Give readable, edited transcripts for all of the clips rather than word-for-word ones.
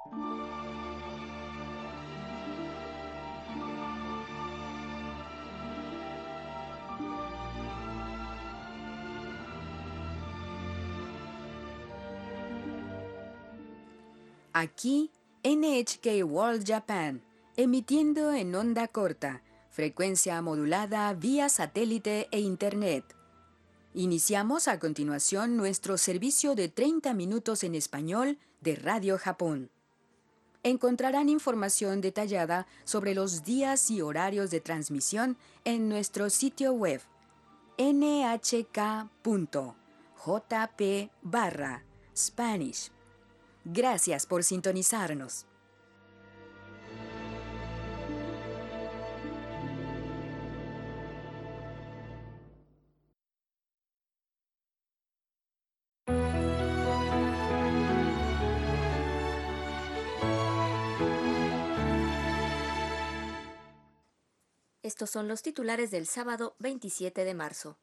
Aquí, NHK World Japan, emitiendo en onda corta, frecuencia modulada vía satélite e Internet. Iniciamos a continuación nuestro servicio de 30 minutos en español de Radio Japón. Encontrarán información detallada sobre los días y horarios de transmisión en nuestro sitio web nhk.jp/Spanish. Gracias por sintonizarnos. Estos son los titulares del sábado 27 de marzo.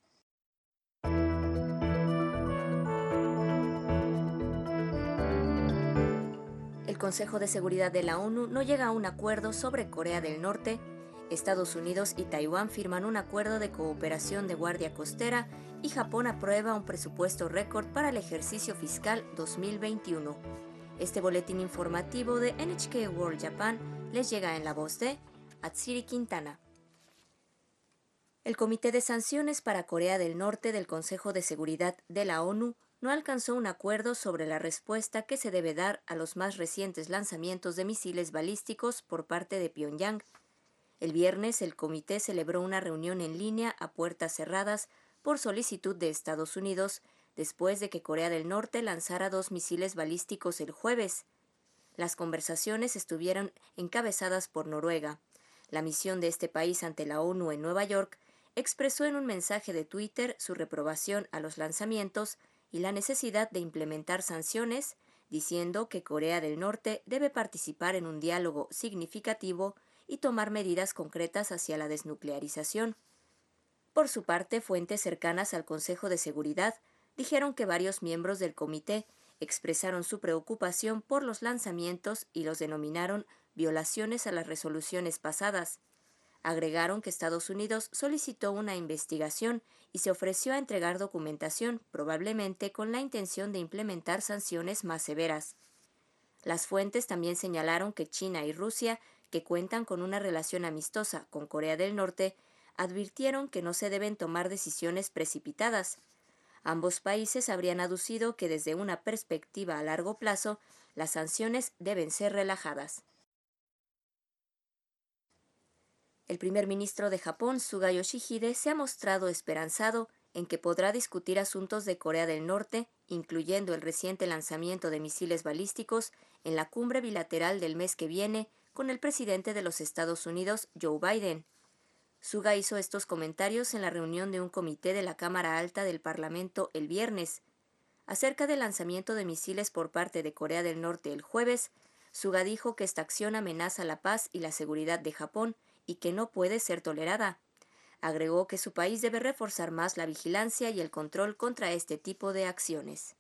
El Consejo de Seguridad de la ONU no llega a un acuerdo sobre Corea del Norte. Estados Unidos y Taiwán firman un acuerdo de cooperación de guardia costera y Japón aprueba un presupuesto récord para el ejercicio fiscal 2021. Este boletín informativo de NHK World Japan les llega en la voz de Atsiri Quintana. El Comité de Sanciones para Corea del Norte del Consejo de Seguridad de la ONU no alcanzó un acuerdo sobre la respuesta que se debe dar a los más recientes lanzamientos de misiles balísticos por parte de Pyongyang. El viernes, el comité celebró una reunión en línea a puertas cerradas por solicitud de Estados Unidos, después de que Corea del Norte lanzara 2 misiles balísticos el jueves. Las conversaciones estuvieron encabezadas por Noruega. La misión de este país ante la ONU en Nueva York expresó en un mensaje de Twitter su reprobación a los lanzamientos y la necesidad de implementar sanciones, diciendo que Corea del Norte debe participar en un diálogo significativo y tomar medidas concretas hacia la desnuclearización. Por su parte, fuentes cercanas al Consejo de Seguridad dijeron que varios miembros del comité expresaron su preocupación por los lanzamientos y los denominaron violaciones a las resoluciones pasadas. Agregaron que Estados Unidos solicitó una investigación y se ofreció a entregar documentación, probablemente con la intención de implementar sanciones más severas. Las fuentes también señalaron que China y Rusia, que cuentan con una relación amistosa con Corea del Norte, advirtieron que no se deben tomar decisiones precipitadas. Ambos países habrían aducido que desde una perspectiva a largo plazo, las sanciones deben ser relajadas. El primer ministro de Japón, Suga Yoshihide, se ha mostrado esperanzado en que podrá discutir asuntos de Corea del Norte, incluyendo el reciente lanzamiento de misiles balísticos, en la cumbre bilateral del mes que viene con el presidente de los Estados Unidos, Joe Biden. Suga hizo estos comentarios en la reunión de un comité de la Cámara Alta del Parlamento el viernes. Acerca del lanzamiento de misiles por parte de Corea del Norte el jueves, Suga dijo que esta acción amenaza la paz y la seguridad de Japón y que no puede ser tolerada. Agregó que su país debe reforzar más la vigilancia y el control contra este tipo de acciones.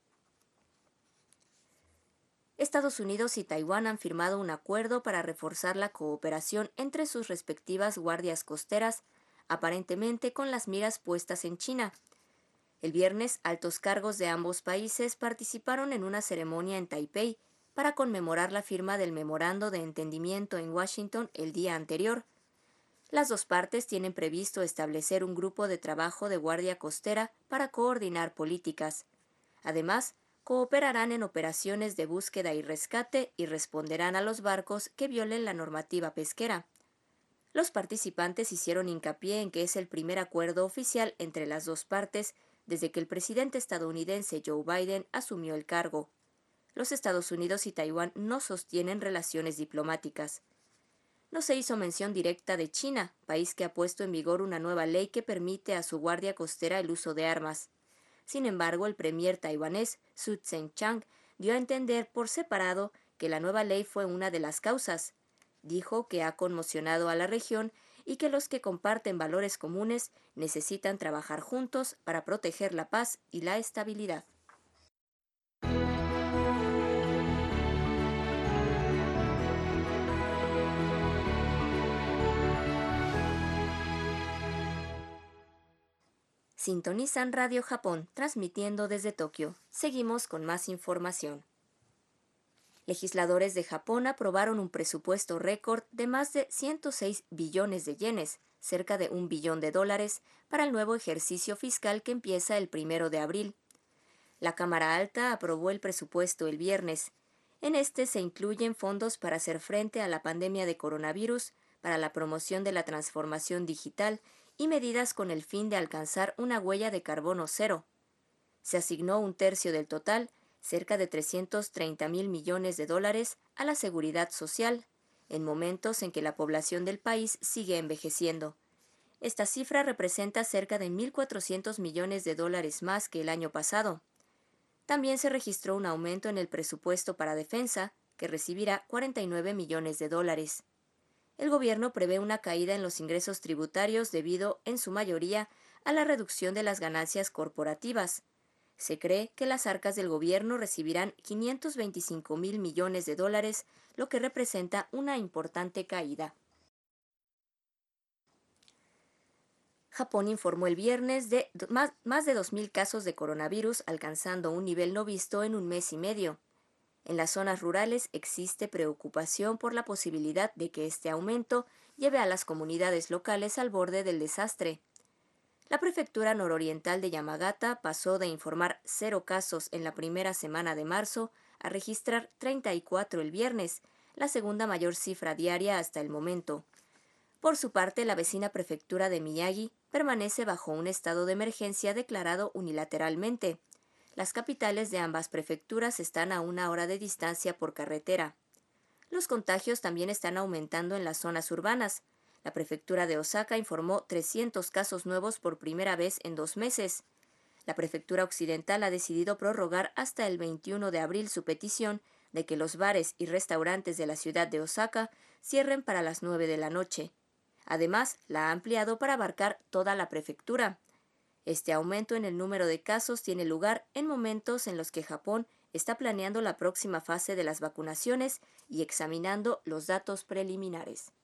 Estados Unidos y Taiwán han firmado un acuerdo para reforzar la cooperación entre sus respectivas guardias costeras, aparentemente con las miras puestas en China. El viernes, altos cargos de ambos países participaron en una ceremonia en Taipei para conmemorar la firma del memorando de entendimiento en Washington el día anterior. Las dos partes tienen previsto establecer un grupo de trabajo de guardia costera para coordinar políticas. Además, cooperarán en operaciones de búsqueda y rescate y responderán a los barcos que violen la normativa pesquera. Los participantes hicieron hincapié en que es el primer acuerdo oficial entre las dos partes desde que el presidente estadounidense Joe Biden asumió el cargo. Los Estados Unidos y Taiwán no sostienen relaciones diplomáticas. No se hizo mención directa de China, país que ha puesto en vigor una nueva ley que permite a su guardia costera el uso de armas. Sin embargo, el premier taiwanés Su Tseng-chang dio a entender por separado que la nueva ley fue una de las causas. Dijo que ha conmocionado a la región y que los que comparten valores comunes necesitan trabajar juntos para proteger la paz y la estabilidad. Sintonizan Radio Japón, transmitiendo desde Tokio. Seguimos con más información. Legisladores de Japón aprobaron un presupuesto récord de más de 106 billones de yenes, cerca de $1 billón, para el nuevo ejercicio fiscal que empieza el 1 de abril. La Cámara Alta aprobó el presupuesto el viernes. En este se incluyen fondos para hacer frente a la pandemia de coronavirus, para la promoción de la transformación digital y medidas con el fin de alcanzar una huella de carbono cero. Se asignó un tercio del total, cerca de $330.000 millones, a la seguridad social, en momentos en que la población del país sigue envejeciendo. Esta cifra representa cerca de $1.400 millones más que el año pasado. También se registró un aumento en el presupuesto para defensa, que recibirá $49 millones. El gobierno prevé una caída en los ingresos tributarios debido, en su mayoría, a la reducción de las ganancias corporativas. Se cree que las arcas del gobierno recibirán $525.000 millones, lo que representa una importante caída. Japón informó el viernes de más de 2.000 casos de coronavirus, alcanzando un nivel no visto en un mes y medio. En las zonas rurales existe preocupación por la posibilidad de que este aumento lleve a las comunidades locales al borde del desastre. La prefectura nororiental de Yamagata pasó de informar 0 casos en la primera semana de marzo a registrar 34 el viernes, la segunda mayor cifra diaria hasta el momento. Por su parte, la vecina prefectura de Miyagi permanece bajo un estado de emergencia declarado unilateralmente. Las capitales de ambas prefecturas están a 1 hora de distancia por carretera. Los contagios también están aumentando en las zonas urbanas. La prefectura de Osaka informó 300 casos nuevos por primera vez en 2 meses. La prefectura occidental ha decidido prorrogar hasta el 21 de abril su petición de que los bares y restaurantes de la ciudad de Osaka cierren para las 9 de la noche. Además, la ha ampliado para abarcar toda la prefectura. Este aumento en el número de casos tiene lugar en momentos en los que Japón está planeando la próxima fase de las vacunaciones y examinando los datos preliminares.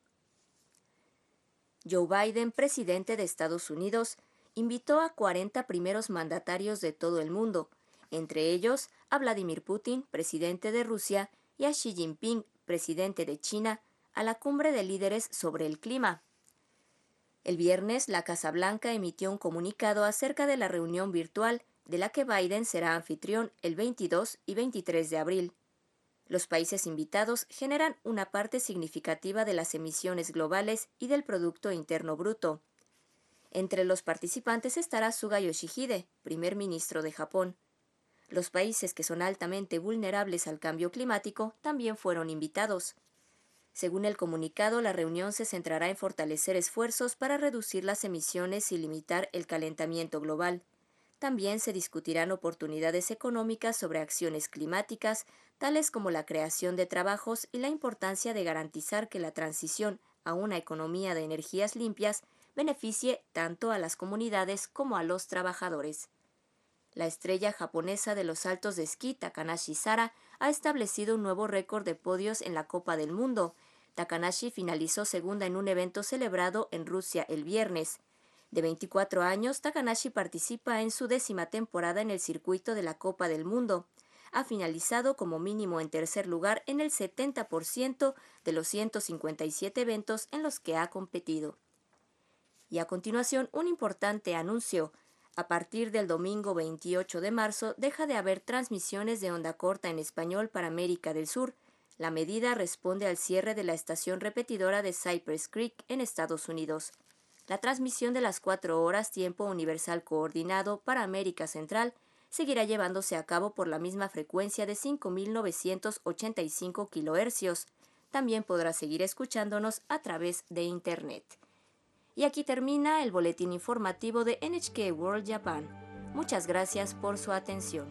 Joe Biden, presidente de Estados Unidos, invitó a 40 primeros mandatarios de todo el mundo, entre ellos a Vladimir Putin, presidente de Rusia, y a Xi Jinping, presidente de China, a la cumbre de líderes sobre el clima. El viernes, la Casa Blanca emitió un comunicado acerca de la reunión virtual de la que Biden será anfitrión el 22 y 23 de abril. Los países invitados generan una parte significativa de las emisiones globales y del Producto Interno Bruto. Entre los participantes estará Suga Yoshihide, primer ministro de Japón. Los países que son altamente vulnerables al cambio climático también fueron invitados. Según el comunicado, la reunión se centrará en fortalecer esfuerzos para reducir las emisiones y limitar el calentamiento global. También se discutirán oportunidades económicas sobre acciones climáticas, tales como la creación de trabajos y la importancia de garantizar que la transición a una economía de energías limpias beneficie tanto a las comunidades como a los trabajadores. La estrella japonesa de los saltos de esquí, Takanashi Sara, ha establecido un nuevo récord de podios en la Copa del Mundo. Takanashi finalizó segunda en un evento celebrado en Rusia el viernes. De 24 años, Takanashi participa en su 10ª temporada en el circuito de la Copa del Mundo. Ha finalizado como mínimo en tercer lugar en el 70% de los 157 eventos en los que ha competido. Y a continuación, un importante anuncio. A partir del domingo 28 de marzo, deja de haber transmisiones de onda corta en español para América del Sur. La medida responde al cierre de la estación repetidora de Cypress Creek en Estados Unidos. La transmisión de las 4 horas tiempo universal coordinado para América Central seguirá llevándose a cabo por la misma frecuencia de 5.985 kHz. También podrá seguir escuchándonos a través de Internet. Y aquí termina el boletín informativo de NHK World Japan. Muchas gracias por su atención.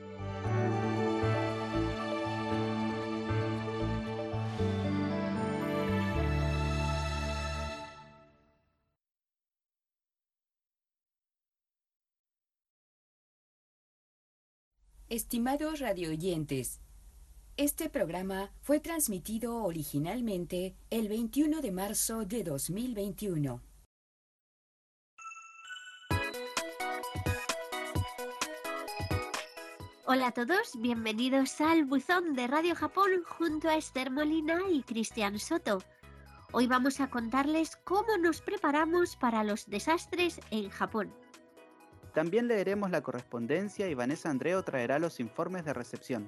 Estimados radioyentes, este programa fue transmitido originalmente el 21 de marzo de 2021. Hola a todos, bienvenidos al buzón de Radio Japón junto a Esther Molina y Cristian Soto. Hoy vamos a contarles cómo nos preparamos para los desastres en Japón. También leeremos la correspondencia y Vanessa Andreo traerá los informes de recepción.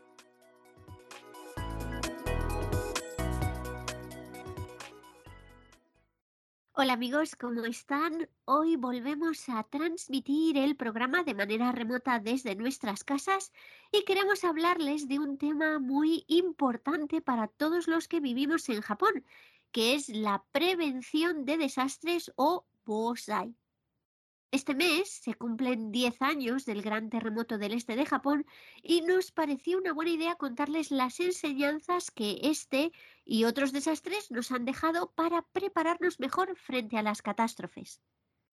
Hola amigos, ¿cómo están? Hoy volvemos a transmitir el programa de manera remota desde nuestras casas y queremos hablarles de un tema muy importante para todos los que vivimos en Japón, que es la prevención de desastres o Bosai. Este mes se cumplen 10 años del gran terremoto del este de Japón y nos pareció una buena idea contarles las enseñanzas que este y otros desastres nos han dejado para prepararnos mejor frente a las catástrofes.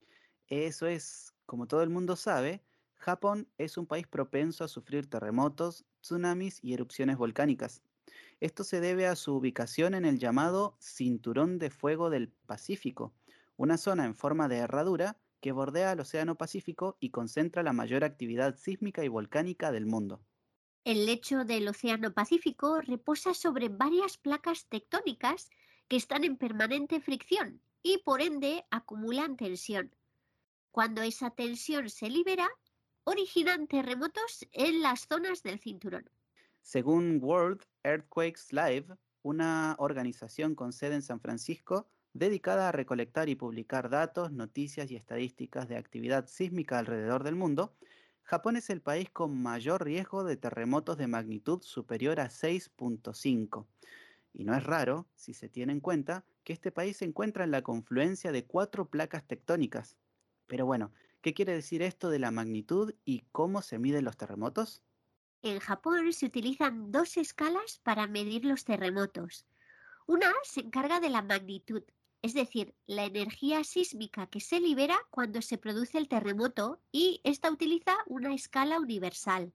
Eso es, como todo el mundo sabe, Japón es un país propenso a sufrir terremotos, tsunamis y erupciones volcánicas. Esto se debe a su ubicación en el llamado Cinturón de Fuego del Pacífico, una zona en forma de herradura que bordea el Océano Pacífico y concentra la mayor actividad sísmica y volcánica del mundo. El lecho del Océano Pacífico reposa sobre varias placas tectónicas que están en permanente fricción y por ende acumulan tensión. Cuando esa tensión se libera, originan terremotos en las zonas del cinturón. Según World Earthquakes Live, una organización con sede en San Francisco dedicada a recolectar y publicar datos, noticias y estadísticas de actividad sísmica alrededor del mundo, Japón es el país con mayor riesgo de terremotos de magnitud superior a 6.5. Y no es raro si se tiene en cuenta que este país se encuentra en la confluencia de 4 placas tectónicas. Pero bueno, ¿qué quiere decir esto de la magnitud y cómo se miden los terremotos? En Japón se utilizan dos escalas para medir los terremotos. Una se encarga de la magnitud, es decir, la energía sísmica que se libera cuando se produce el terremoto, y esta utiliza una escala universal.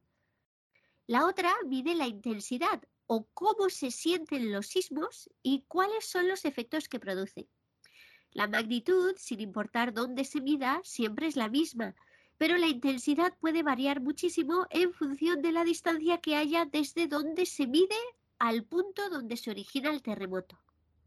La otra mide la intensidad o cómo se sienten los sismos y cuáles son los efectos que produce. La magnitud, sin importar dónde se mida, siempre es la misma, pero la intensidad puede variar muchísimo en función de la distancia que haya desde donde se mide al punto donde se origina el terremoto.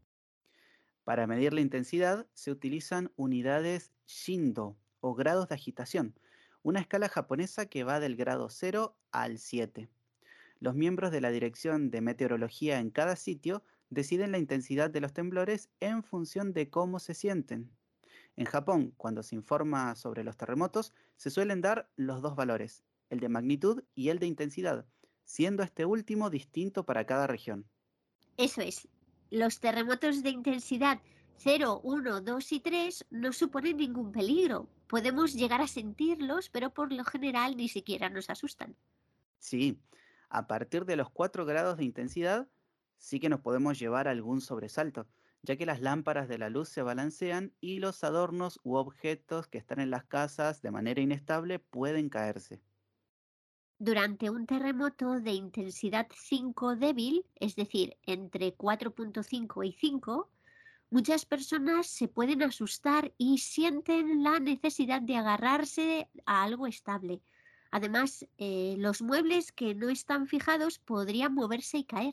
Para medir la intensidad se utilizan unidades Shindo o grados de agitación, una escala japonesa que va del grado 0 al 7. Los miembros de la dirección de meteorología en cada sitio deciden la intensidad de los temblores en función de cómo se sienten. En Japón, cuando se informa sobre los terremotos, se suelen dar los dos valores, el de magnitud y el de intensidad, siendo este último distinto para cada región. Eso es, los terremotos de intensidad 0, 1, 2 y 3 no suponen ningún peligro. Podemos llegar a sentirlos, pero por lo general ni siquiera nos asustan. Sí, a partir de los 4 grados de intensidad sí que nos podemos llevar algún sobresalto, ya que las lámparas de la luz se balancean y los adornos u objetos que están en las casas de manera inestable pueden caerse. Durante un terremoto de intensidad 5 débil, es decir, entre 4.5 y 5, muchas personas se pueden asustar y sienten la necesidad de agarrarse a algo estable. Además, los muebles que no están fijados podrían moverse y caer.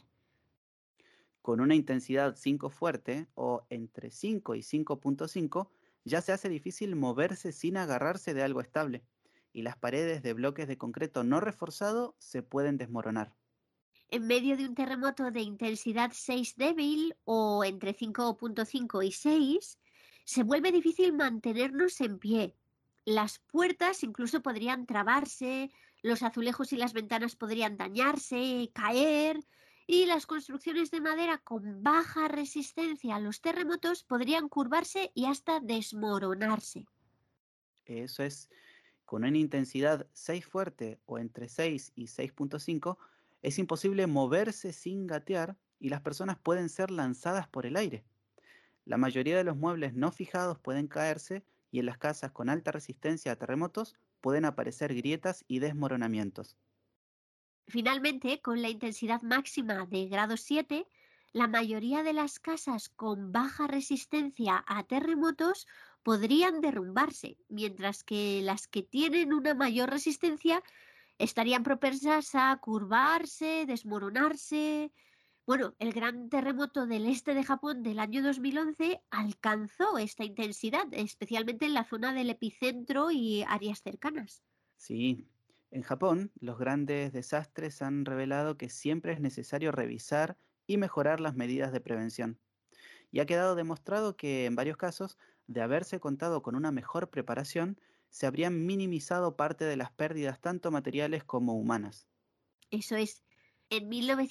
Con una intensidad 5 fuerte o entre 5 y 5.5 ya se hace difícil moverse sin agarrarse de algo estable, y las paredes de bloques de concreto no reforzado se pueden desmoronar. En medio de un terremoto de intensidad 6 débil o entre 5.5 y 6, se vuelve difícil mantenernos en pie. Las puertas incluso podrían trabarse, los azulejos y las ventanas podrían dañarse, caer, y las construcciones de madera con baja resistencia a los terremotos podrían curvarse y hasta desmoronarse. Eso es, con una intensidad 6 fuerte o entre 6 y 6.5, es imposible moverse sin gatear y las personas pueden ser lanzadas por el aire. La mayoría de los muebles no fijados pueden caerse y en las casas con alta resistencia a terremotos pueden aparecer grietas y desmoronamientos. Finalmente, con la intensidad máxima de grado 7, la mayoría de las casas con baja resistencia a terremotos podrían derrumbarse, mientras que las que tienen una mayor resistencia Estarían propensas a curvarse, desmoronarse. Bueno, el gran terremoto del este de Japón del año 2011 alcanzó esta intensidad, especialmente en la zona del epicentro y áreas cercanas. Sí, en Japón los grandes desastres han revelado que siempre es necesario revisar y mejorar las medidas de prevención. Y ha quedado demostrado que en varios casos, de haberse contado con una mejor preparación, se habrían minimizado parte de las pérdidas tanto materiales como humanas. Eso es, en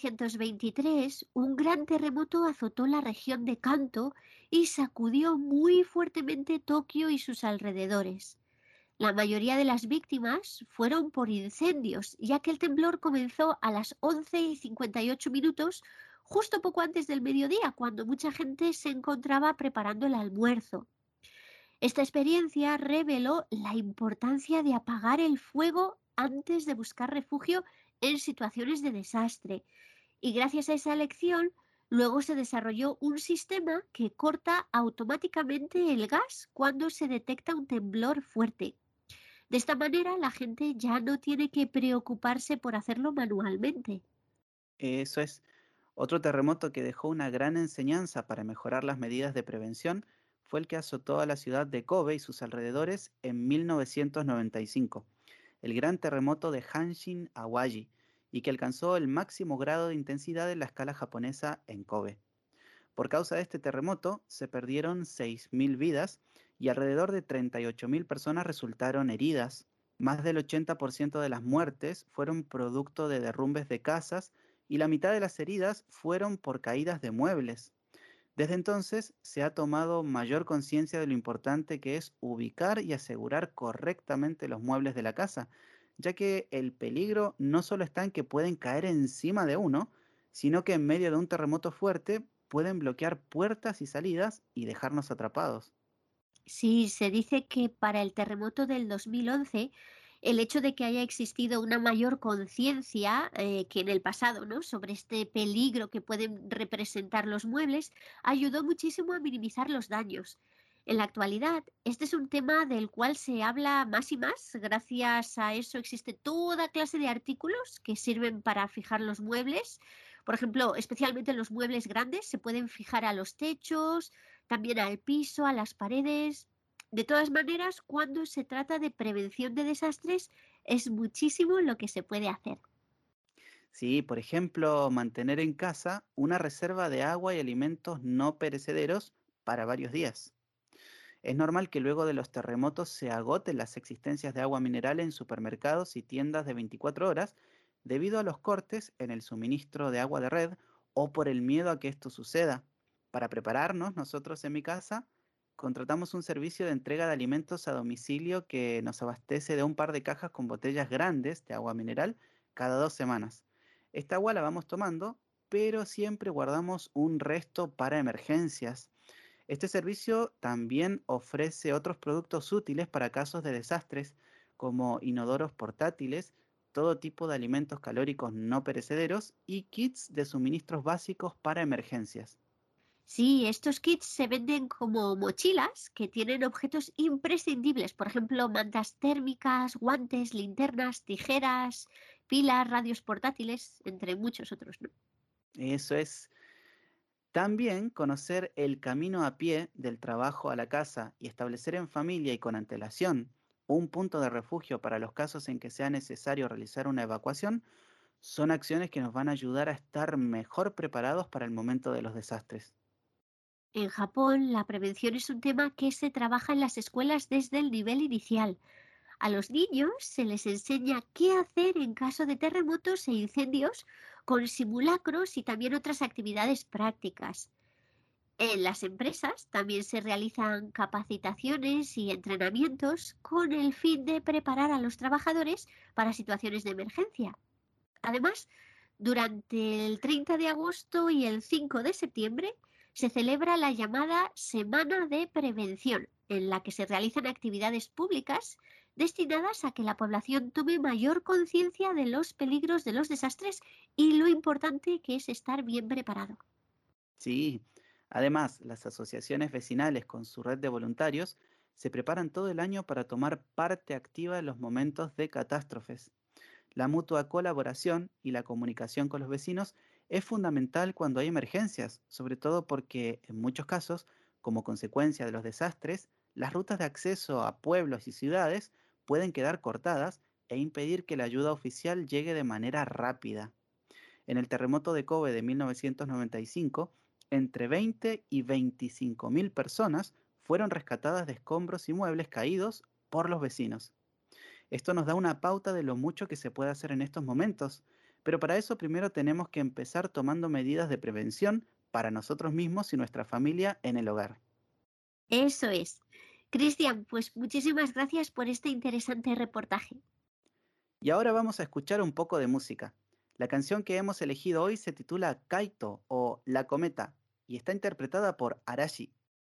1923 un gran terremoto azotó la región de Kanto y sacudió muy fuertemente Tokio y sus alrededores. La mayoría de las víctimas fueron por incendios, ya que el temblor comenzó a las 11:58 justo poco antes del mediodía, cuando mucha gente se encontraba preparando el almuerzo. Esta experiencia reveló la importancia de apagar el fuego antes de buscar refugio en situaciones de desastre. Y gracias a esa lección, luego se desarrolló un sistema que corta automáticamente el gas cuando se detecta un temblor fuerte. De esta manera, la gente ya no tiene que preocuparse por hacerlo manualmente. Eso es. Otro terremoto que dejó una gran enseñanza para mejorar las medidas de prevención fue el que azotó a la ciudad de Kobe y sus alrededores en 1995, el gran terremoto de Hanshin Awaji, y que alcanzó el máximo grado de intensidad en la escala japonesa en Kobe. Por causa de este terremoto se perdieron 6.000 vidas y alrededor de 38.000 personas resultaron heridas. Más del 80% de las muertes fueron producto de derrumbes de casas y la mitad de las heridas fueron por caídas de muebles. Desde entonces se ha tomado mayor conciencia de lo importante que es ubicar y asegurar correctamente los muebles de la casa, ya que el peligro no solo está en que pueden caer encima de uno, sino que en medio de un terremoto fuerte pueden bloquear puertas y salidas y dejarnos atrapados. Sí, se dice que para el terremoto del 2011, el hecho de que haya existido una mayor conciencia que en el pasado, ¿no? Sobre este peligro que pueden representar los muebles, ayudó muchísimo a minimizar los daños. En la actualidad, este es un tema del cual se habla más y más. Gracias a eso existe toda clase de artículos que sirven para fijar los muebles. Por ejemplo, especialmente los muebles grandes se pueden fijar a los techos, también al piso, a las paredes. De todas maneras, cuando se trata de prevención de desastres, es muchísimo lo que se puede hacer. Sí, por ejemplo, mantener en casa una reserva de agua y alimentos no perecederos para varios días. Es normal que luego de los terremotos se agoten las existencias de agua mineral en supermercados y tiendas de 24 horas debido a los cortes en el suministro de agua de red o por el miedo a que esto suceda. Para prepararnos, nosotros en mi casa contratamos un servicio de entrega de alimentos a domicilio que nos abastece de un par de cajas con botellas grandes de agua mineral cada 2 semanas. Esta agua la vamos tomando, pero siempre guardamos un resto para emergencias. Este servicio también ofrece otros productos útiles para casos de desastres, como inodoros portátiles, todo tipo de alimentos calóricos no perecederos y kits de suministros básicos para emergencias. Sí, estos kits se venden como mochilas que tienen objetos imprescindibles, por ejemplo, mantas térmicas, guantes, linternas, tijeras, pilas, radios portátiles, entre muchos otros, ¿no? Eso es. También conocer el camino a pie del trabajo a la casa y establecer en familia y con antelación un punto de refugio para los casos en que sea necesario realizar una evacuación son acciones que nos van a ayudar a estar mejor preparados para el momento de los desastres. En Japón, la prevención es un tema que se trabaja en las escuelas desde el nivel inicial. A los niños se les enseña qué hacer en caso de terremotos e incendios con simulacros y también otras actividades prácticas. En las empresas también se realizan capacitaciones y entrenamientos con el fin de preparar a los trabajadores para situaciones de emergencia. Además, durante el 30 de agosto y el 5 de septiembre se celebra la llamada Semana de Prevención, en la que se realizan actividades públicas destinadas a que la población tome mayor conciencia de los peligros de los desastres y lo importante que es estar bien preparado. Sí, además, las asociaciones vecinales con su red de voluntarios se preparan todo el año para tomar parte activa en los momentos de catástrofes. La mutua colaboración y la comunicación con los vecinos es fundamental cuando hay emergencias, sobre todo porque en muchos casos, como consecuencia de los desastres, las rutas de acceso a pueblos y ciudades pueden quedar cortadas e impedir que la ayuda oficial llegue de manera rápida. En el terremoto de Kobe de 1995, entre 20 y 25.000 personas fueron rescatadas de escombros y muebles caídos por los vecinos. Esto nos da una pauta de lo mucho que se puede hacer en estos momentos, pero para eso primero tenemos que empezar tomando medidas de prevención para nosotros mismos y nuestra familia en el hogar. Eso es. Cristian, pues muchísimas gracias por este interesante reportaje. Y ahora vamos a escuchar un poco de música. La canción que hemos elegido hoy se titula Kaito o La Cometa y está interpretada por Arashi.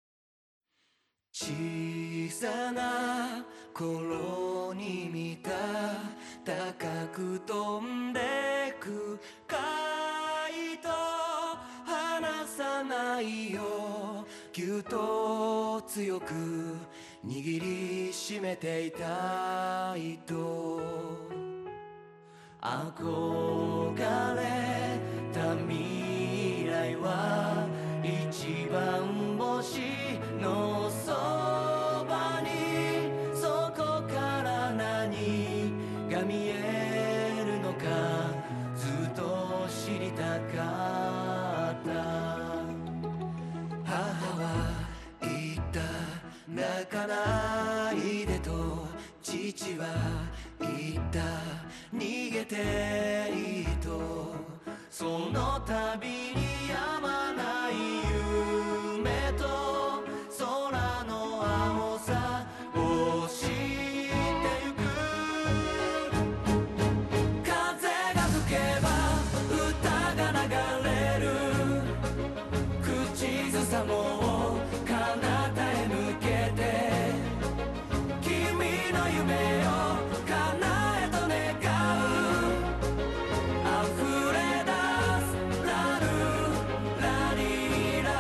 小さな頃に見た高く飛んでく貝と離さないよぎゅっと強く握りしめていたいと憧れた未来は一番星のそばにそこから何が見えるのかずっと知りたかった母は言った泣かないでと父は言った逃げていいとその度にやまない夢と空の青さを知ってゆく風が吹けば歌が流れる口ずさもう彼方へ向けて君の夢を叶えと願う溢れ出すラルラリラ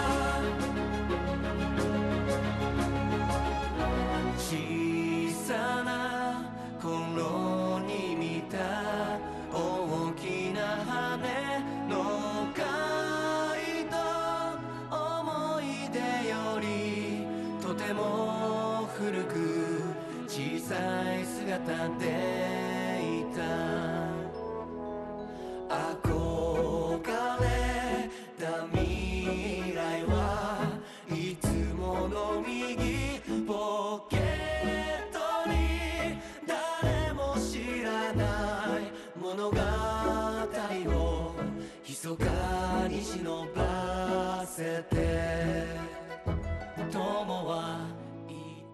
小さな頃に見た大きな羽の貝と思い出よりとても古く小さい姿でいた憧れた未来はいつもの右ポケットに誰も知らない物語を密かに忍ばせて友は言った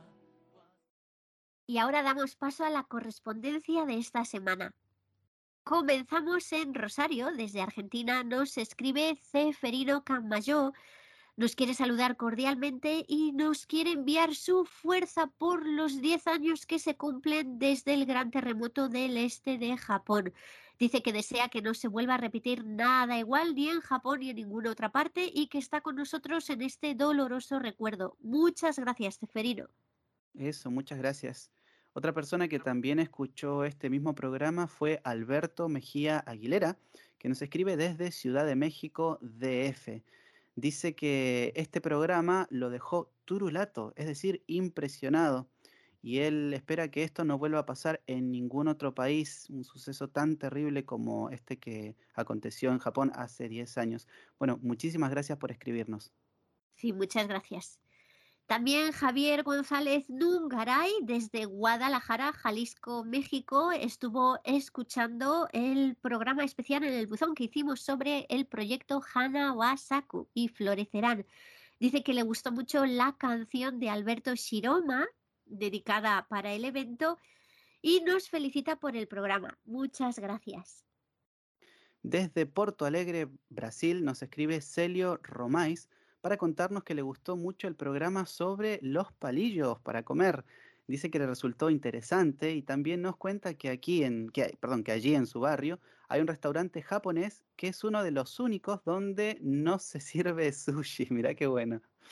Y ahora damos paso a la correspondencia de esta semana. Comenzamos en Rosario, desde Argentina nos escribe Ceferino Camayó, nos quiere saludar cordialmente y nos quiere enviar su fuerza por los 10 años que se cumplen desde el gran terremoto del este de Japón. Dice que desea que no se vuelva a repetir nada igual ni en Japón ni en ninguna otra parte y que está con nosotros en este doloroso recuerdo. Muchas gracias, Ceferino. Eso, muchas gracias. Otra persona que también escuchó este mismo programa fue Alberto Mejía Aguilera, que nos escribe desde Ciudad de México, DF. Dice que este programa lo dejó turulato, es decir, impresionado, y él espera que esto no vuelva a pasar en ningún otro país, un suceso tan terrible como este que aconteció en Japón hace 10 años. Bueno, muchísimas gracias por escribirnos. Sí, muchas gracias. También Javier González Nungaray, desde Guadalajara, Jalisco, México, estuvo escuchando el programa especial en el buzón que hicimos sobre el proyecto Hana wa Saku y Florecerán. Dice que le gustó mucho la canción de Alberto Shiroma, dedicada para el evento, y nos felicita por el programa. Muchas gracias. Desde Porto Alegre, Brasil, nos escribe Celio Romais para contarnos que le gustó mucho el programa sobre los palillos para comer. Dice que le resultó interesante y también nos cuenta que que allí en su barrio hay un restaurante japonés que es uno de los únicos donde no se sirve sushi. Mirá qué bueno.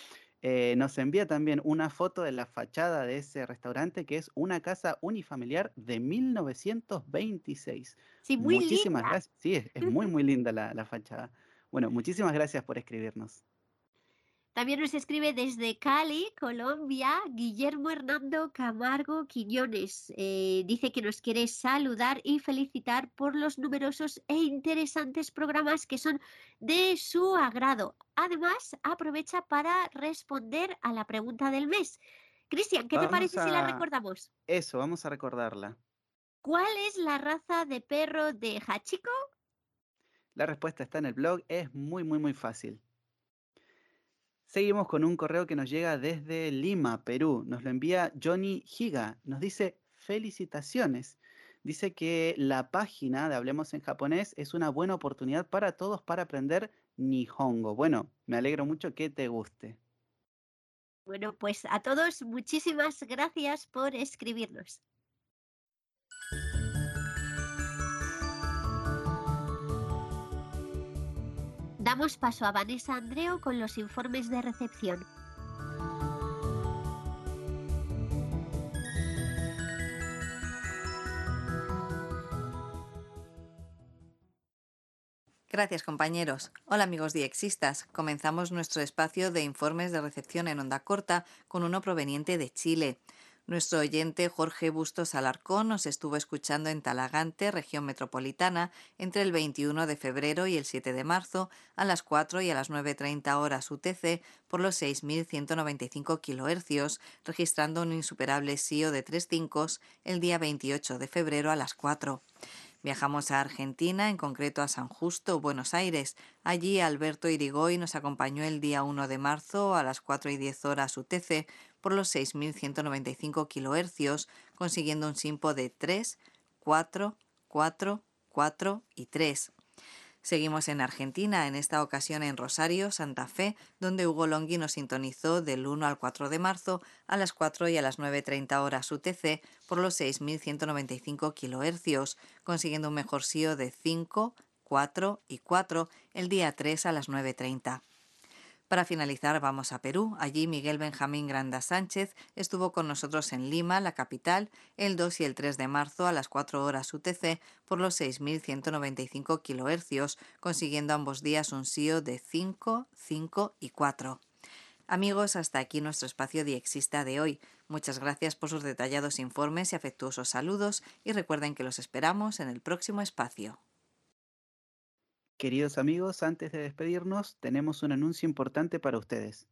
Nos envía también una foto de la fachada de ese restaurante, que es una casa unifamiliar de 1926. Sí, muy Muchísimas linda. gracias. Sí, es muy, muy linda la fachada. Bueno, muchísimas gracias por escribirnos. También nos escribe desde Cali, Colombia, Guillermo Hernando Camargo Quiñones. Dice que nos quiere saludar y felicitar por los numerosos e interesantes programas que son de su agrado. Además, aprovecha para responder a la pregunta del mes. Cristian, ¿qué te Vamos parece si la a recordamos? eso, vamos a recordarla. ¿Cuál es la raza de perro de Hachiko? La respuesta está en el blog, es muy, muy, muy fácil. Seguimos con un correo que nos llega desde Lima, Perú. Nos lo envía Johnny Higa. Nos dice felicitaciones. Dice que la página de Hablemos en Japonés es una buena oportunidad para todos para aprender Nihongo. Bueno, me alegro mucho que te guste. Bueno, pues a todos muchísimas gracias por escribirnos. Damos paso a Vanessa Andreo con los informes de recepción. Gracias, compañeros. Hola, amigos diexistas. Comenzamos nuestro espacio de informes de recepción en onda corta con uno proveniente de Chile. Nuestro oyente Jorge Bustos Alarcón nos estuvo escuchando en Talagante, región metropolitana, entre el 21 de febrero y el 7 de marzo, a las 4 y a las 9:30 horas UTC, por los 6.195 kHz, registrando un insuperable SIO de 3.5 el día 28 de febrero a las 4. Viajamos a Argentina, en concreto a San Justo, Buenos Aires. Allí Alberto Irigoy nos acompañó el día 1 de marzo a las 4:10 horas UTC por los 6.195 kHz, consiguiendo un SINPO de 3, 4, 4, 4 y 3. Seguimos en Argentina, en esta ocasión en Rosario, Santa Fe, donde Hugo Longhi nos sintonizó del 1 al 4 de marzo a las 4 y a las 9:30 horas UTC por los 6.195 kHz, consiguiendo un mejor SIO de 5, 4 y 4 el día 3 a las 9:30. Para finalizar, vamos a Perú. Allí Miguel Benjamín Granda Sánchez estuvo con nosotros en Lima, la capital, el 2 y el 3 de marzo a las 4 horas UTC por los 6.195 kHz, consiguiendo ambos días un SIO de 5, 5 y 4. Amigos, hasta aquí nuestro espacio diexista de hoy. Muchas gracias por sus detallados informes y afectuosos saludos y recuerden que los esperamos en el próximo espacio. Queridos amigos, antes de despedirnos, tenemos un anuncio importante para ustedes.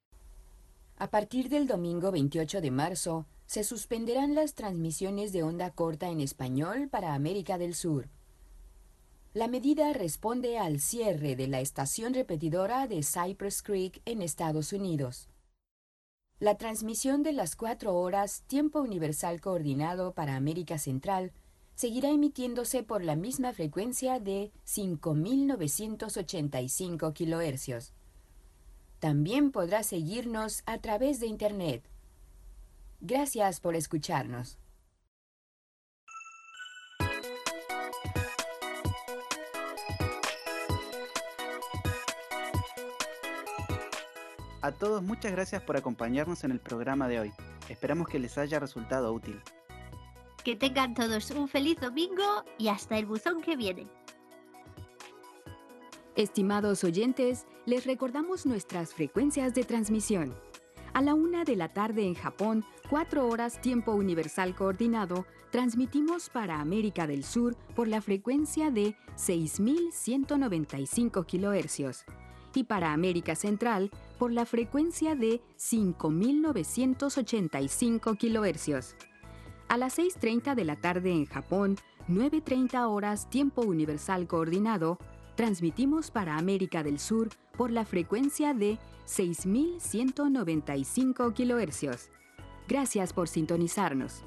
A partir del domingo 28 de marzo, se suspenderán las transmisiones de onda corta en español para América del Sur. La medida responde al cierre de la estación repetidora de Cypress Creek en Estados Unidos. La transmisión de las 4 horas Tiempo Universal Coordinado para América Central seguirá emitiéndose por la misma frecuencia de 5.985 kHz. También podrá seguirnos a través de Internet. Gracias por escucharnos. A todos, muchas gracias por acompañarnos en el programa de hoy. Esperamos que les haya resultado útil. Que tengan todos un feliz domingo y hasta el buzón que viene. Estimados oyentes, les recordamos nuestras frecuencias de transmisión. A la 1 de la tarde en Japón, 4 horas Tiempo Universal Coordinado, transmitimos para América del Sur por la frecuencia de 6.195 kHz y para América Central por la frecuencia de 5.985 kHz. A las 6:30 de la tarde en Japón, 9:30 horas Tiempo Universal Coordinado, transmitimos para América del Sur por la frecuencia de 6.195 kHz. Gracias por sintonizarnos.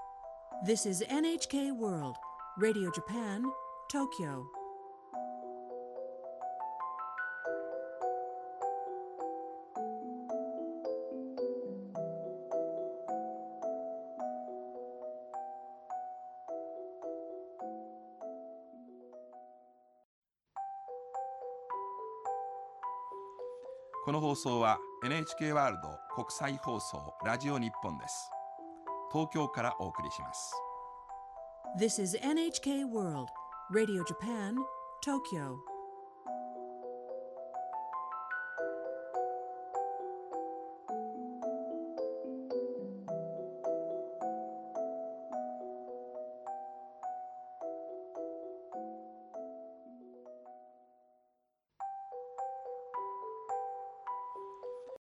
This is NHK World, Radio Japan, Tokyo. この放送は NHK ワールド国際放送ラジオ日本です。東京からお送りします。 This is NHK World, Radio Japan, Tokyo.